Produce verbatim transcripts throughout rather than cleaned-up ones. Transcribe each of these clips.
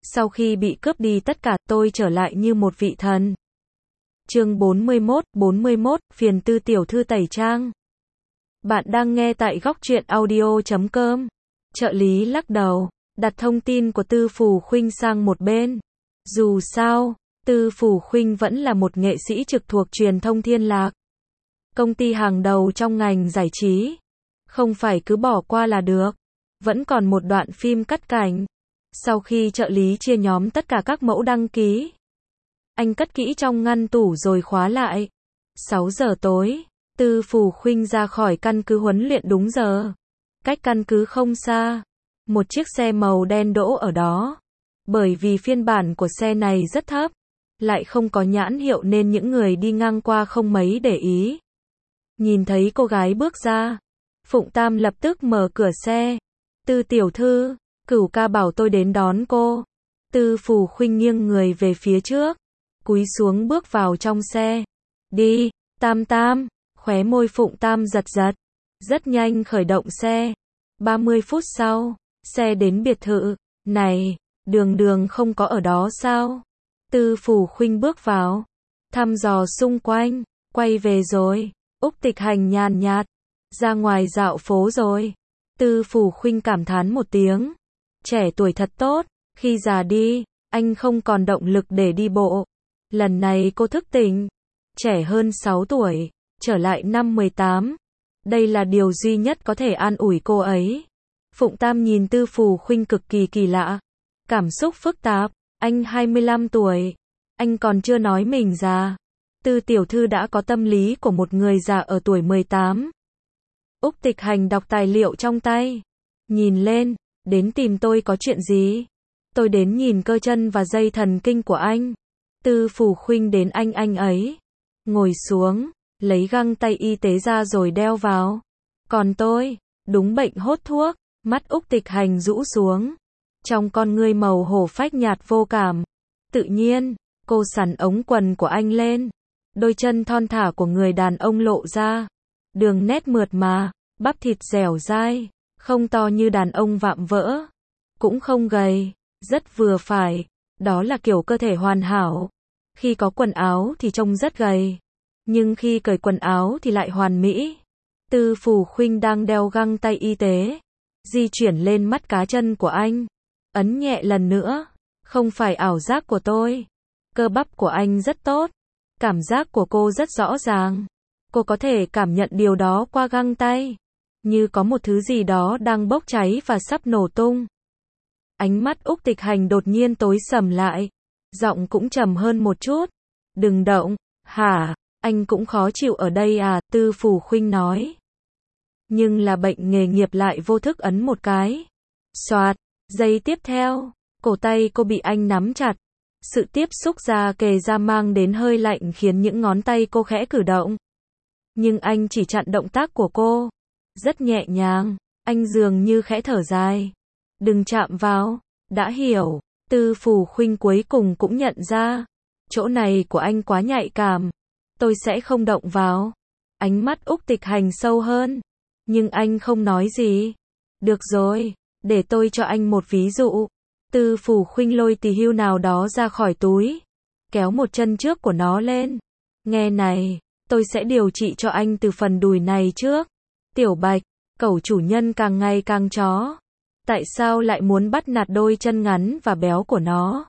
Sau khi bị cướp đi tất cả, tôi trở lại như một vị thần. Chương bốn mươi mốt, bốn mươi mốt, phiền Tư tiểu thư tẩy trang. Bạn đang nghe tại góc truyện audio chấm com. Trợ lý lắc đầu, đặt thông tin của Tư Phù Khuynh sang một bên. Dù sao, Tư Phù Khuynh vẫn là một nghệ sĩ trực thuộc truyền thông Thiên Lạc. Công ty hàng đầu trong ngành giải trí. Không phải cứ bỏ qua là được. Vẫn còn một đoạn phim cắt cảnh. Sau khi trợ lý chia nhóm tất cả các mẫu đăng ký, anh cất kỹ trong ngăn tủ rồi khóa lại. sáu giờ tối, Tư Phù Khuynh ra khỏi căn cứ huấn luyện đúng giờ. Cách căn cứ không xa, một chiếc xe màu đen đỗ ở đó. Bởi vì phiên bản của xe này rất thấp, lại không có nhãn hiệu nên những người đi ngang qua không mấy để ý. Nhìn thấy cô gái bước ra, Phụng Tam lập tức mở cửa xe. Tư tiểu thư, Cửu ca bảo tôi đến đón cô. Tư Phù Khuynh nghiêng người về phía trước, cúi xuống bước vào trong xe. Đi, Tam Tam, khóe môi Phụng Tam giật giật. Rất nhanh khởi động xe. ba mươi phút sau, xe đến biệt thự. Này, Đường Đường không có ở đó sao? Tư Phù Khuynh bước vào, thăm dò xung quanh, quay về rồi. Úc Tịch Hành nhàn nhạt, ra ngoài dạo phố rồi. Tư Phù Khuynh cảm thán một tiếng. Trẻ tuổi thật tốt, khi già đi, anh không còn động lực để đi bộ. Lần này cô thức tỉnh, trẻ hơn sáu tuổi, trở lại năm mười tám. Đây là điều duy nhất có thể an ủi cô ấy. Phụng Tam nhìn Tư Phù Khuynh cực kỳ kỳ lạ. Cảm xúc phức tạp, anh hai mươi lăm tuổi, anh còn chưa nói mình già. Tư tiểu thư đã có tâm lý của một người già ở tuổi mười tám. Úc Tịch Hành đọc tài liệu trong tay, nhìn lên, đến tìm tôi có chuyện gì? Tôi đến nhìn cơ chân và dây thần kinh của anh. Tư Phù Khuynh đến anh anh ấy, ngồi xuống, lấy găng tay y tế ra rồi đeo vào. Còn tôi, đúng bệnh hốt thuốc. Mắt Úc Tịch Hành rũ xuống, trong con ngươi màu hổ phách nhạt vô cảm. Tự nhiên, cô xắn ống quần của anh lên, đôi chân thon thả của người đàn ông lộ ra, đường nét mượt mà, bắp thịt dẻo dai, không to như đàn ông vạm vỡ, cũng không gầy, rất vừa phải. Đó là kiểu cơ thể hoàn hảo. Khi có quần áo thì trông rất gầy, nhưng khi cởi quần áo thì lại hoàn mỹ. Tư Phù Khuynh đang đeo găng tay y tế, di chuyển lên mắt cá chân của anh, ấn nhẹ lần nữa. Không phải ảo giác của tôi. Cơ bắp của anh rất tốt. Cảm giác của cô rất rõ ràng. Cô có thể cảm nhận điều đó qua găng tay. Như có một thứ gì đó đang bốc cháy và sắp nổ tung. Ánh mắt Úc Tịch Hành đột nhiên tối sầm lại. Giọng cũng trầm hơn một chút. Đừng động. Hả? Anh cũng khó chịu ở đây à? Tư Phù Khuynh nói. Nhưng là bệnh nghề nghiệp lại vô thức ấn một cái. Xoạt. Giây tiếp theo, cổ tay cô bị anh nắm chặt. Sự tiếp xúc da kề da mang đến hơi lạnh khiến những ngón tay cô khẽ cử động. Nhưng anh chỉ chặn động tác của cô. Rất nhẹ nhàng, anh dường như khẽ thở dài. Đừng chạm vào, đã hiểu. Tư Phù Khuynh cuối cùng cũng nhận ra. Chỗ này của anh quá nhạy cảm. Tôi sẽ không động vào. Ánh mắt Úc Tịch Hành sâu hơn. Nhưng anh không nói gì. Được rồi, để tôi cho anh một ví dụ. Tư Phù Khuynh lôi tì hưu nào đó ra khỏi túi, kéo một chân trước của nó lên. Nghe này, tôi sẽ điều trị cho anh từ phần đùi này trước. Tiểu Bạch, cẩu chủ nhân càng ngày càng chó. Tại sao lại muốn bắt nạt đôi chân ngắn và béo của nó?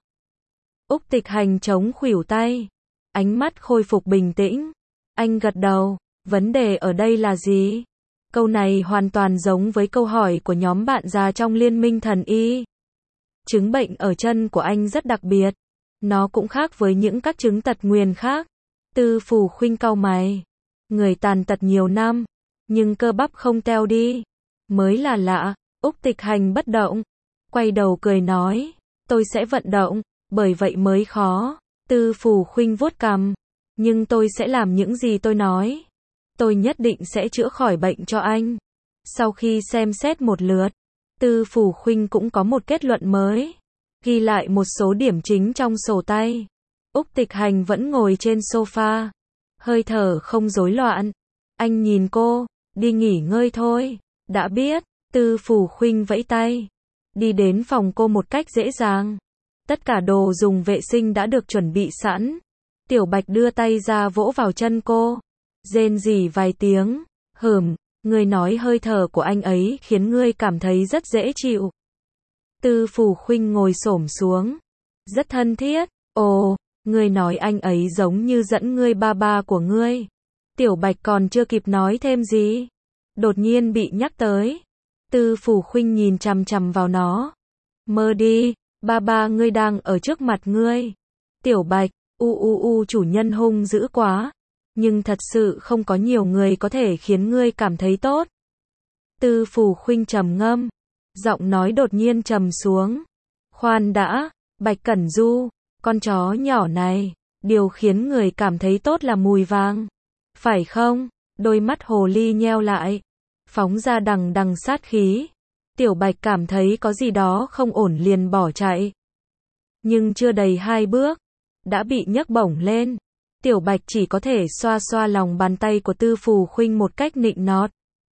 Úc Tịch Hành chống khuỷu tay, ánh mắt khôi phục bình tĩnh. Anh gật đầu, vấn đề ở đây là gì? Câu này hoàn toàn giống với câu hỏi của nhóm bạn già trong Liên minh thần y. Chứng bệnh ở chân của anh rất đặc biệt. Nó cũng khác với những các chứng tật nguyền khác. Tư Phù Khuynh cau mày. Người tàn tật nhiều năm, nhưng cơ bắp không teo đi. Mới là lạ. Úc Tịch Hành bất động, quay đầu cười nói. Tôi sẽ vận động, bởi vậy mới khó. Tư Phù Khuynh vuốt cằm. Nhưng tôi sẽ làm những gì tôi nói. Tôi nhất định sẽ chữa khỏi bệnh cho anh. Sau khi xem xét một lượt, Tư Phù Khuynh cũng có một kết luận mới. Ghi lại một số điểm chính trong sổ tay. Úc Tịch Hành vẫn ngồi trên sofa, hơi thở không rối loạn. Anh nhìn cô, đi nghỉ ngơi thôi. Đã biết. Tư Phù Khuynh vẫy tay, đi đến phòng cô một cách dễ dàng. Tất cả đồ dùng vệ sinh đã được chuẩn bị sẵn. Tiểu Bạch đưa tay ra vỗ vào chân cô. Rên rỉ vài tiếng. Hửm, ngươi nói hơi thở của anh ấy khiến ngươi cảm thấy rất dễ chịu. Tư Phủ Khuynh ngồi xổm xuống. Rất thân thiết. Ồ, ngươi nói anh ấy giống như dẫn ngươi ba ba của ngươi. Tiểu Bạch còn chưa kịp nói thêm gì. Đột nhiên bị nhắc tới. Tư Phủ Khuynh nhìn chằm chằm vào nó. Mơ đi, ba ba ngươi đang ở trước mặt ngươi. Tiểu Bạch, u u u chủ nhân hung dữ quá. Nhưng thật sự không có nhiều người có thể khiến ngươi cảm thấy tốt. Tư Phủ Khuynh trầm ngâm. Giọng nói đột nhiên trầm xuống. Khoan đã, Bạch Cẩn Du, con chó nhỏ này, điều khiến người cảm thấy tốt là mùi vàng. Phải không? Đôi mắt hồ ly nheo lại. Phóng ra đằng đằng sát khí. Tiểu Bạch cảm thấy có gì đó không ổn liền bỏ chạy. Nhưng chưa đầy hai bước, đã bị nhấc bổng lên. Tiểu Bạch chỉ có thể xoa xoa lòng bàn tay của Tư Phủ Khuynh một cách nịnh nọt.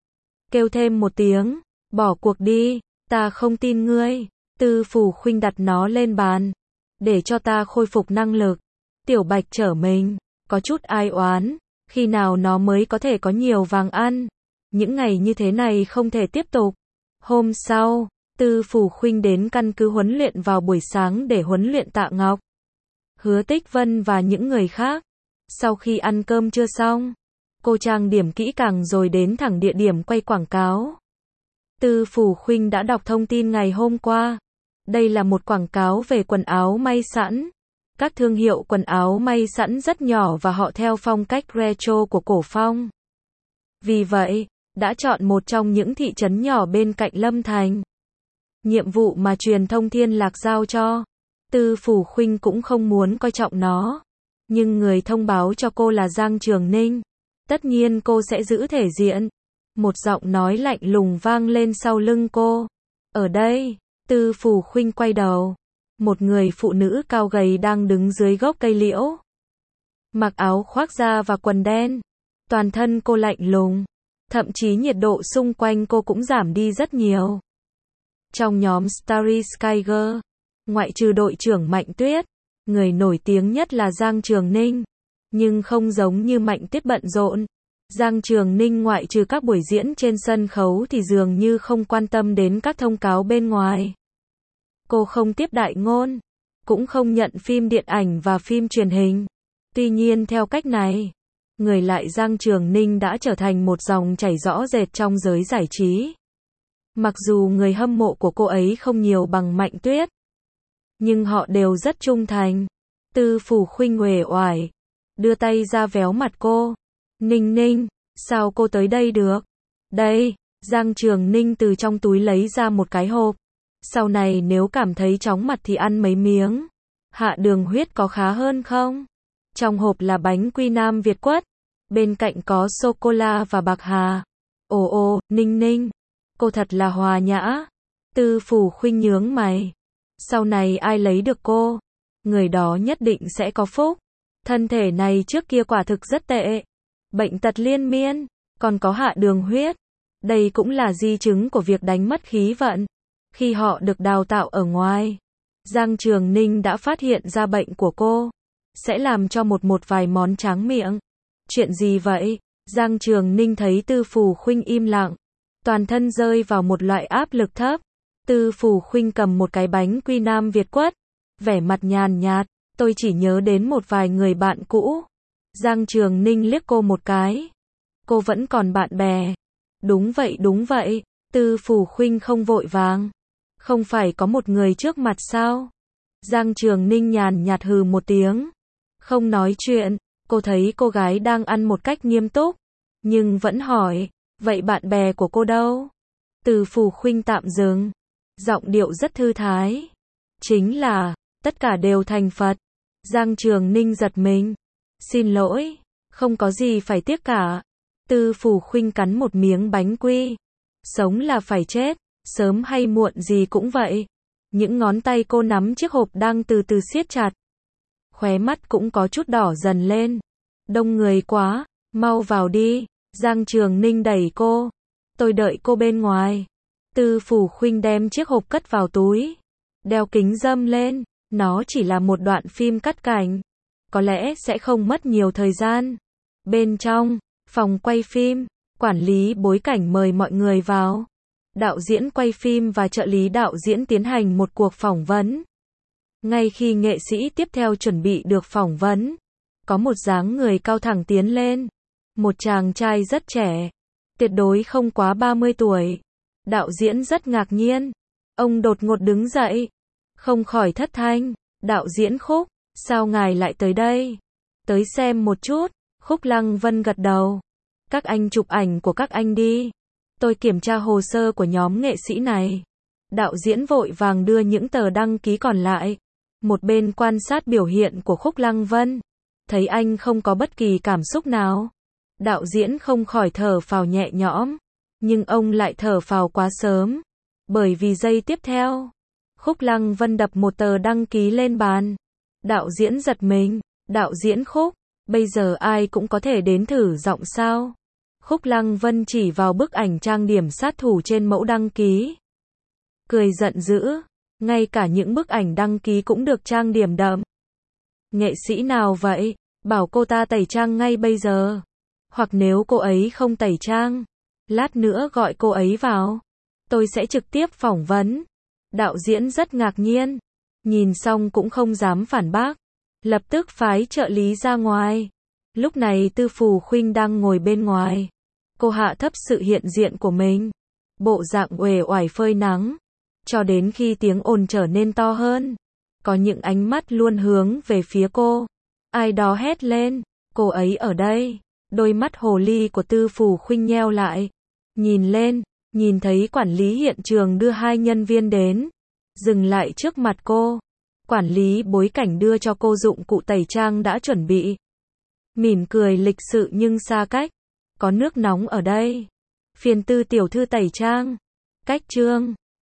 Kêu thêm một tiếng, bỏ cuộc đi, ta không tin ngươi. Tư Phủ Khuynh đặt nó lên bàn. Để cho ta khôi phục năng lực. Tiểu Bạch trở mình, có chút ai oán. Khi nào nó mới có thể có nhiều vàng ăn? Những ngày như thế này không thể tiếp tục. Hôm sau, Tư Phủ Khuynh đến căn cứ huấn luyện vào buổi sáng để huấn luyện Tạ Ngọc, Hứa Tích Vân và những người khác. Sau khi ăn cơm trưa xong, cô trang điểm kỹ càng rồi đến thẳng địa điểm quay quảng cáo. Tư Phủ Khuynh đã đọc thông tin ngày hôm qua. Đây là một quảng cáo về quần áo may sẵn. Các thương hiệu quần áo may sẵn rất nhỏ và họ theo phong cách retro của cổ phong. Vì vậy, đã chọn một trong những thị trấn nhỏ bên cạnh Lâm Thành. Nhiệm vụ mà truyền thông Thiên Lạc giao cho, Tư Phủ Khuynh cũng không muốn coi trọng nó. Nhưng người thông báo cho cô là Giang Trường Ninh. Tất nhiên cô sẽ giữ thể diện. Một giọng nói lạnh lùng vang lên sau lưng cô. Ở đây, Tư Phủ Khuynh quay đầu. Một người phụ nữ cao gầy đang đứng dưới gốc cây liễu. Mặc áo khoác da và quần đen. Toàn thân cô lạnh lùng. Thậm chí nhiệt độ xung quanh cô cũng giảm đi rất nhiều. Trong nhóm Starry Sky Girl, ngoại trừ đội trưởng Mạnh Tuyết, người nổi tiếng nhất là Giang Trường Ninh. Nhưng không giống như Mạnh Tuyết bận rộn. Giang Trường Ninh ngoại trừ các buổi diễn trên sân khấu thì dường như không quan tâm đến các thông cáo bên ngoài. Cô không tiếp đại ngôn, cũng không nhận phim điện ảnh và phim truyền hình. Tuy nhiên theo cách này, người lại Giang Trường Ninh đã trở thành một dòng chảy rõ rệt trong giới giải trí. Mặc dù người hâm mộ của cô ấy không nhiều bằng Mạnh Tuyết, nhưng họ đều rất trung thành. Tư Phủ Khuynh uể oải, đưa tay ra véo mặt cô. Ninh Ninh, sao cô tới đây được? Đây, Giang Trường Ninh từ trong túi lấy ra một cái hộp. Sau này nếu cảm thấy chóng mặt thì ăn mấy miếng. Hạ đường huyết có khá hơn không? Trong hộp là bánh quy Nam Việt quất. Bên cạnh có sô-cô-la và bạc hà. Ồ ồ, Ninh Ninh, cô thật là hòa nhã. Tư Phủ Khuynh nhướng mày. Sau này ai lấy được cô, người đó nhất định sẽ có phúc. Thân thể này trước kia quả thực rất tệ. Bệnh tật liên miên, còn có hạ đường huyết. Đây cũng là di chứng của việc đánh mất khí vận. Khi họ được đào tạo ở ngoài, Giang Trường Ninh đã phát hiện ra bệnh của cô sẽ làm cho một một vài món tráng miệng. Chuyện gì vậy? Giang Trường Ninh thấy Tư Phủ Khuynh im lặng, toàn thân rơi vào một loại áp lực thấp. Tư Phủ Khuynh cầm một cái bánh quy Nam Việt quất, vẻ mặt nhàn nhạt, tôi chỉ nhớ đến một vài người bạn cũ. Giang Trường Ninh liếc cô một cái. Cô vẫn còn bạn bè. Đúng vậy đúng vậy, Tư Phủ Khuynh không vội vàng. Không phải có một người trước mặt sao? Giang Trường Ninh nhàn nhạt hừ một tiếng. Không nói chuyện, cô thấy cô gái đang ăn một cách nghiêm túc. Nhưng vẫn hỏi, vậy bạn bè của cô đâu? Tư Phủ Khuynh tạm dừng. Giọng điệu rất thư thái. Chính là, tất cả đều thành Phật. Giang Trường Ninh giật mình. Xin lỗi, không có gì phải tiếc cả. Tư Phủ Khuynh cắn một miếng bánh quy. Sống là phải chết, sớm hay muộn gì cũng vậy. Những ngón tay cô nắm chiếc hộp đang từ từ siết chặt. Khóe mắt cũng có chút đỏ dần lên. Đông người quá, mau vào đi. Giang Trường Ninh đẩy cô. Tôi đợi cô bên ngoài. Tư Phủ Khuynh đem chiếc hộp cất vào túi. Đeo kính râm lên. Nó chỉ là một đoạn phim cắt cảnh. Có lẽ sẽ không mất nhiều thời gian. Bên trong phòng quay phim, quản lý bối cảnh mời mọi người vào. Đạo diễn quay phim và trợ lý đạo diễn tiến hành một cuộc phỏng vấn. Ngay khi nghệ sĩ tiếp theo chuẩn bị được phỏng vấn, có một dáng người cao thẳng tiến lên. Một chàng trai rất trẻ, tuyệt đối không quá ba mươi tuổi. Đạo diễn rất ngạc nhiên. Ông đột ngột đứng dậy, không khỏi thất thanh. Đạo diễn Khúc, sao ngài lại tới đây? Tới xem một chút. Khúc Lăng Vân gật đầu. Các anh chụp ảnh của các anh đi. Tôi kiểm tra hồ sơ của nhóm nghệ sĩ này. Đạo diễn vội vàng đưa những tờ đăng ký còn lại. Một bên quan sát biểu hiện của Khúc Lăng Vân. Thấy anh không có bất kỳ cảm xúc nào. Đạo diễn không khỏi thở phào nhẹ nhõm. Nhưng ông lại thở phào quá sớm. Bởi vì giây tiếp theo, Khúc Lăng Vân đập một tờ đăng ký lên bàn. Đạo diễn giật mình. Đạo diễn Khúc, bây giờ ai cũng có thể đến thử giọng sao? Khúc Lăng Vân chỉ vào bức ảnh trang điểm sát thủ trên mẫu đăng ký. Cười giận dữ. Ngay cả những bức ảnh đăng ký cũng được trang điểm đậm. Nghệ sĩ nào vậy? Bảo cô ta tẩy trang ngay bây giờ. Hoặc nếu cô ấy không tẩy trang, lát nữa gọi cô ấy vào. Tôi sẽ trực tiếp phỏng vấn. Đạo diễn rất ngạc nhiên. Nhìn xong cũng không dám phản bác. Lập tức phái trợ lý ra ngoài. Lúc này Tư Phù Khuynh đang ngồi bên ngoài. Cô hạ thấp sự hiện diện của mình. Bộ dạng uể oải phơi nắng. Cho đến khi tiếng ồn trở nên to hơn. Có những ánh mắt luôn hướng về phía cô. Ai đó hét lên. Cô ấy ở đây. Đôi mắt hồ ly của Tư Phù Khuynh nheo lại. Nhìn lên, nhìn thấy quản lý hiện trường đưa hai nhân viên đến. Dừng lại trước mặt cô. Quản lý bối cảnh đưa cho cô dụng cụ tẩy trang đã chuẩn bị. Mỉm cười lịch sự nhưng xa cách. Có nước nóng ở đây. Phiền Tư tiểu thư tẩy trang. Cách chương